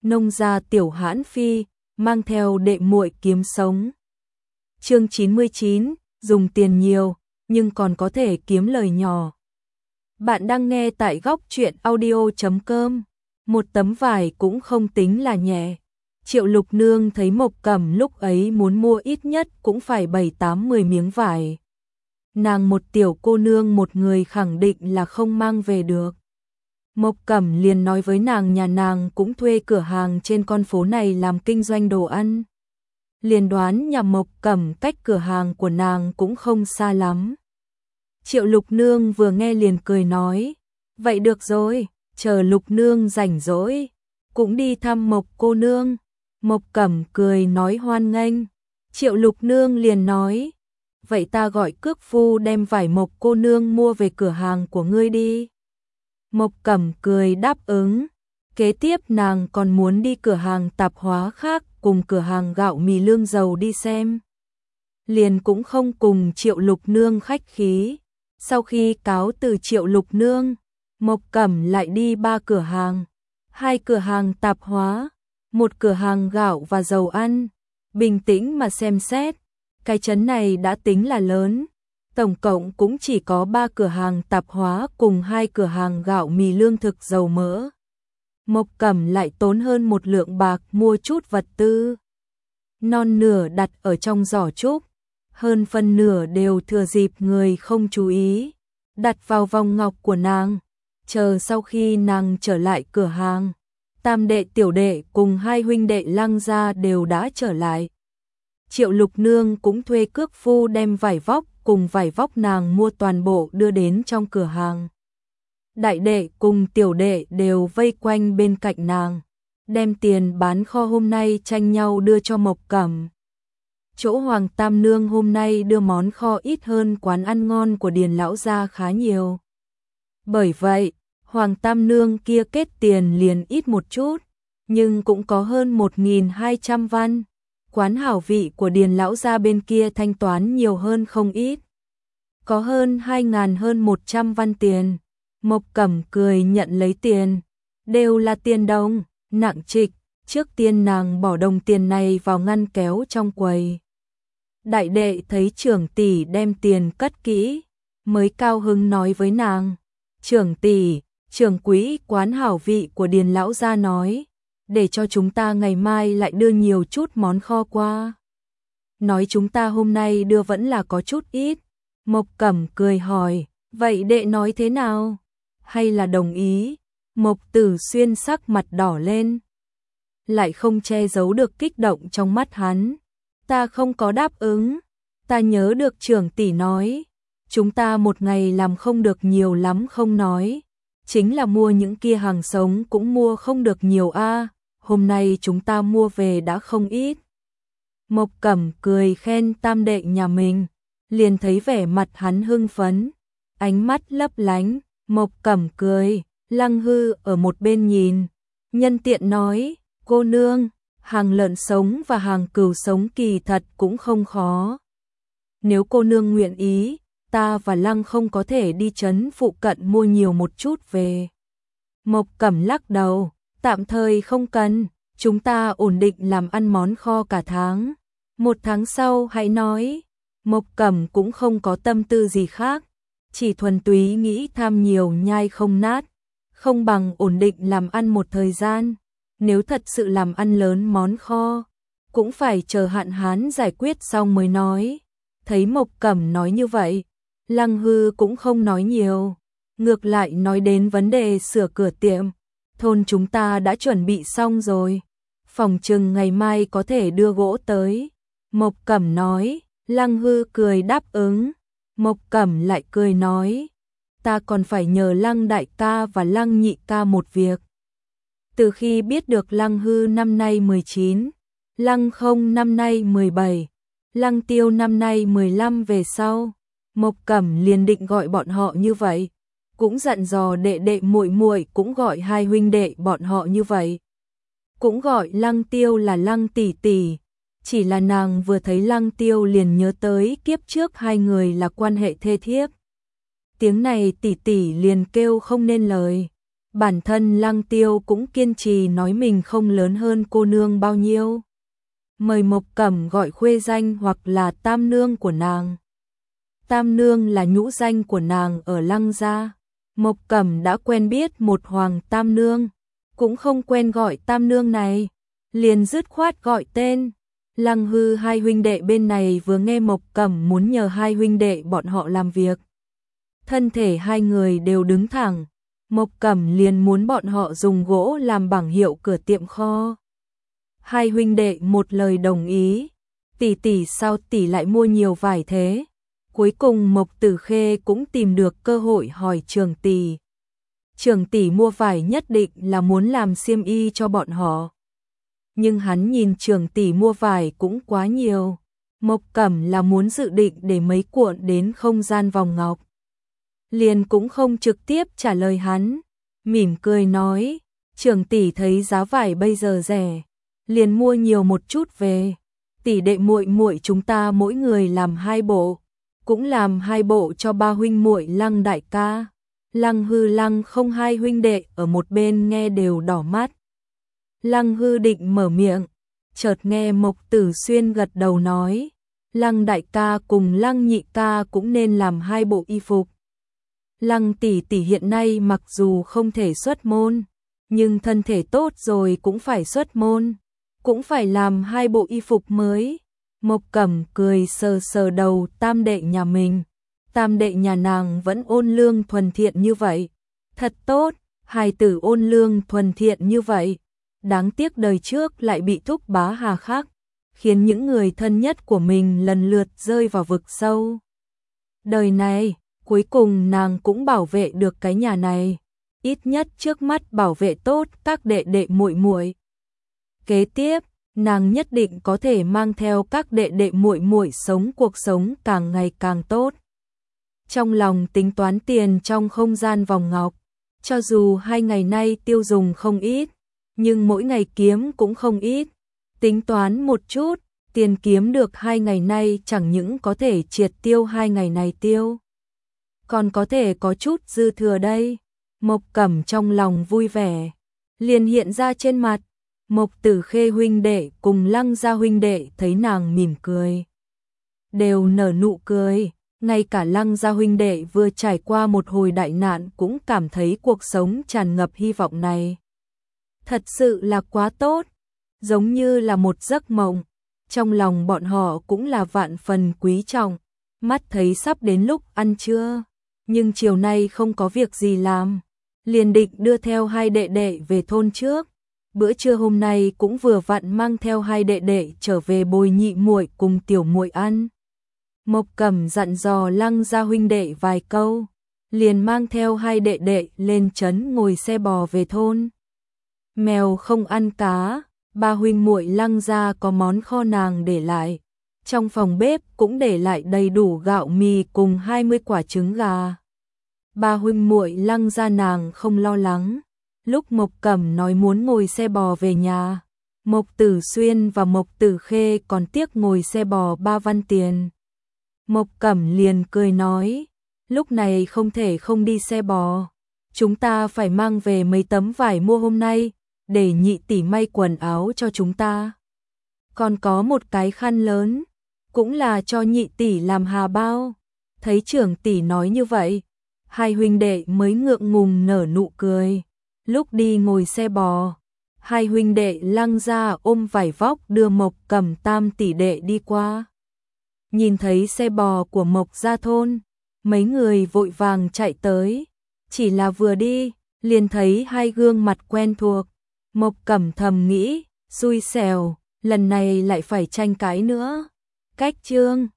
nông gia tiểu hãn phi, mang theo đệ muội kiếm sống. Chương 99, dùng tiền nhiều, nhưng còn có thể kiếm lời nhỏ. Bạn đang nghe tại góc truyện audio.com. Một tấm vải cũng không tính là nhẹ. Triệu Lục Nương thấy Mộc Cẩm lúc ấy muốn mua ít nhất cũng phải 7-8-10 miếng vải. Nàng một tiểu cô nương một người khẳng định là không mang về được. Mộc Cẩm liền nói với nàng nhà nàng cũng thuê cửa hàng trên con phố này làm kinh doanh đồ ăn. Liền đoán nhà Mộc Cẩm cách cửa hàng của nàng cũng không xa lắm. Triệu Lục Nương vừa nghe liền cười nói, vậy được rồi, chờ Lục Nương rảnh rỗi, cũng đi thăm Mộc cô nương. Mộc Cẩm cười nói hoan nghênh. Triệu Lục Nương liền nói, vậy ta gọi cước phu đem vải Mộc cô nương mua về cửa hàng của ngươi đi. Mộc Cẩm cười đáp ứng. Kế tiếp nàng còn muốn đi cửa hàng tạp hóa khác cùng cửa hàng gạo mì lương dầu đi xem. Liền cũng không cùng Triệu Lục Nương khách khí. Sau khi cáo từ Triệu Lục Nương, Mộc Cẩm lại đi 3 cửa hàng. 2 cửa hàng tạp hóa, 1 cửa hàng gạo và dầu ăn. Bình tĩnh mà xem xét, cái trấn này đã tính là lớn. Tổng cộng cũng chỉ có 3 cửa hàng tạp hóa cùng 2 cửa hàng gạo mì lương thực dầu mỡ. Mộc Cẩm lại tốn hơn 1 lượng bạc mua chút vật tư. Non nửa đặt ở trong giỏ trúc, hơn phân nửa đều thừa dịp người không chú ý, đặt vào vòng ngọc của nàng. Chờ sau khi nàng trở lại cửa hàng, tam đệ tiểu đệ cùng 2 huynh đệ Lăng gia đều đã trở lại. Triệu Lục Nương cũng thuê cước phu đem vải vóc cùng vải vóc nàng mua toàn bộ đưa đến trong cửa hàng. Đại đệ cùng tiểu đệ đều vây quanh bên cạnh nàng, đem tiền bán kho hôm nay tranh nhau đưa cho Mộc Cẩm. Chỗ Hoàng Tam Nương hôm nay đưa món kho ít hơn quán ăn ngon của Điền lão gia khá nhiều. Bởi vậy, Hoàng Tam Nương kia kết tiền liền ít một chút, nhưng cũng có hơn 1.200 văn. Quán hảo vị của Điền lão gia bên kia thanh toán nhiều hơn không ít. Có hơn 2.000 hơn 100 văn tiền. Mộc Cẩm cười nhận lấy tiền. Đều là tiền đồng, nặng trịch. Trước tiên nàng bỏ đồng tiền này vào ngăn kéo trong quầy. Đại đệ thấy trưởng tỷ đem tiền cất kỹ, mới cao hứng nói với nàng. Trưởng tỷ, trưởng quỹ quán hảo vị của Điền lão gia nói, để cho chúng ta ngày mai lại đưa nhiều chút món kho qua. Nói chúng ta hôm nay đưa vẫn là có chút ít. Mộc Cẩm cười hỏi, vậy đệ nói thế nào? Hay là đồng ý? Mộc Tử Xuyên sắc mặt đỏ lên, lại không che giấu được kích động trong mắt hắn. Ta không có đáp ứng, ta nhớ được trưởng tỷ nói, chúng ta một ngày làm không được nhiều lắm không nói, chính là mua những kia hàng sống cũng mua không được nhiều a. Hôm nay chúng ta mua về đã không ít. Mộc Cẩm cười khen tam đệ nhà mình, liền thấy vẻ mặt hắn hưng phấn, ánh mắt lấp lánh. Mộc Cẩm cười, Lăng Hư ở một bên nhìn, nhân tiện nói, cô nương, hàng lợn sống và hàng cừu sống kỳ thật cũng không khó. Nếu cô nương nguyện ý, ta và Lăng không có thể đi trấn phụ cận mua nhiều một chút về. Mộc Cẩm lắc đầu, tạm thời không cần, chúng ta ổn định làm ăn món kho cả tháng. 1 tháng sau hãy nói. Mộc Cẩm cũng không có tâm tư gì khác, chỉ thuần túy nghĩ tham nhiều nhai không nát, không bằng ổn định làm ăn một thời gian. Nếu thật sự làm ăn lớn món kho, cũng phải chờ hạn hán giải quyết xong mới nói. Thấy Mộc Cẩm nói như vậy, Lăng Hư cũng không nói nhiều, ngược lại nói đến vấn đề sửa cửa tiệm. Thôn chúng ta đã chuẩn bị xong rồi, phòng chừng ngày mai có thể đưa gỗ tới. Mộc Cẩm nói. Lăng Hư cười đáp ứng. Mộc Cẩm lại cười nói, ta còn phải nhờ Lăng đại ca và Lăng nhị ca một việc. Từ khi biết được Lăng Hư năm nay 19, Lăng Không năm nay 17, Lăng Tiêu năm nay 15 về sau, Mộc Cẩm liền định gọi bọn họ như vậy, cũng dặn dò đệ đệ muội muội cũng gọi 2 huynh đệ bọn họ như vậy. Cũng gọi Lăng Tiêu là Lăng tỷ tỷ. Chỉ là nàng vừa thấy Lăng Tiêu liền nhớ tới kiếp trước 2 người là quan hệ thê thiếp. Tiếng này tỷ tỷ liền kêu không nên lời. Bản thân Lăng Tiêu cũng kiên trì nói mình không lớn hơn cô nương bao nhiêu. Mời Mộc Cẩm gọi khuê danh hoặc là tam nương của nàng. Tam nương là nhũ danh của nàng ở Lăng gia. Mộc Cẩm đã quen biết một hoàng tam nương, cũng không quen gọi tam nương này, liền dứt khoát gọi tên. Lăng Hư hai huynh đệ bên này vừa nghe Mộc Cẩm muốn nhờ hai huynh đệ bọn họ làm việc, thân thể hai người đều đứng thẳng. Mộc Cẩm liền muốn bọn họ dùng gỗ làm bảng hiệu cửa tiệm kho. Hai huynh đệ một lời đồng ý. Tỷ tỷ sao tỷ lại mua nhiều vải thế? Cuối cùng Mộc Tử Khê cũng tìm được cơ hội hỏi Trường tỷ. Trường tỷ mua vải nhất định là muốn làm xiêm y cho bọn họ. Nhưng hắn nhìn Trường tỷ mua vải cũng quá nhiều. Mộc Cẩm là muốn dự định để mấy cuộn đến không gian vòng ngọc. Liền cũng không trực tiếp trả lời hắn, mỉm cười nói, Trường tỷ thấy giá vải bây giờ rẻ, liền mua nhiều một chút về. Tỷ đệ muội muội chúng ta mỗi người làm 2 bộ, cũng làm 2 bộ cho ba huynh muội Lăng đại ca. Lăng Hư Lăng không hai huynh đệ ở một bên nghe đều đỏ mắt. Lăng Hư định mở miệng, chợt nghe Mộc Tử Xuyên gật đầu nói, Lăng đại ca cùng Lăng nhị ca cũng nên làm 2 bộ y phục. Lăng tỷ tỷ hiện nay mặc dù không thể xuất môn, nhưng thân thể tốt rồi cũng phải xuất môn, cũng phải làm 2 bộ y phục mới. Mộc Cẩm cười sờ sờ đầu tam đệ nhà mình. Tam đệ nhà nàng vẫn ôn lương thuần thiện như vậy. Thật tốt, hài tử ôn lương thuần thiện như vậy. Đáng tiếc đời trước lại bị thúc bá hà khắc, khiến những người thân nhất của mình lần lượt rơi vào vực sâu. Đời này, cuối cùng nàng cũng bảo vệ được cái nhà này. Ít nhất trước mắt bảo vệ tốt các đệ đệ muội muội. Kế tiếp, nàng nhất định có thể mang theo các đệ đệ muội muội sống cuộc sống càng ngày càng tốt. Trong lòng tính toán tiền trong không gian vòng ngọc, cho dù 2 ngày nay tiêu dùng không ít, nhưng mỗi ngày kiếm cũng không ít. Tính toán một chút, tiền kiếm được 2 ngày nay chẳng những có thể triệt tiêu 2 ngày này tiêu, còn có thể có chút dư thừa đây. Mộc Cẩm trong lòng vui vẻ, liền hiện ra trên mặt. Mộc Tử Khê huynh đệ cùng Lăng gia huynh đệ thấy nàng mỉm cười, đều nở nụ cười. Ngay cả Lăng gia huynh đệ vừa trải qua một hồi đại nạn cũng cảm thấy cuộc sống tràn ngập hy vọng này. Thật sự là quá tốt, giống như là một giấc mộng. Trong lòng bọn họ cũng là vạn phần quý trọng. Mắt thấy sắp đến lúc ăn trưa, nhưng chiều nay không có việc gì làm, liền định đưa theo 2 đệ đệ về thôn trước. Bữa trưa hôm nay cũng vừa vặn mang theo 2 đệ đệ trở về bồi nhị muội cùng tiểu muội ăn. Mộc Cẩm dặn dò Lăng gia huynh đệ vài câu, liền mang theo 2 đệ đệ lên trấn ngồi xe bò về thôn. Mèo không ăn cá, ba huynh muội Lăng gia có món kho nàng để lại. Trong phòng bếp cũng để lại đầy đủ gạo mì cùng 20 quả trứng gà. Ba huynh muội Lăng gia nàng không lo lắng. Lúc Mộc Cẩm nói muốn ngồi xe bò về nhà, Mộc Tử Xuyên và Mộc Tử Khê còn tiếc ngồi xe bò 3 văn tiền. Mộc Cẩm liền cười nói, lúc này không thể không đi xe bò. Chúng ta phải mang về mấy tấm vải mua hôm nay, để nhị tỷ may quần áo cho chúng ta. Còn có một cái khăn lớn, cũng là cho nhị tỷ làm hà bao. Thấy trưởng tỷ nói như vậy, 2 huynh đệ mới ngượng ngùng nở nụ cười. Lúc đi ngồi xe bò, 2 huynh đệ Lăng gia ôm vải vóc đưa Mộc Cẩm tam tỷ đệ đi qua. Nhìn thấy xe bò của Mộc gia thôn, mấy người vội vàng chạy tới. Chỉ là vừa đi, liền thấy 2 gương mặt quen thuộc. Mộc Cẩm thầm nghĩ, xui xẻo, lần này lại phải tranh cãi nữa. Cách chương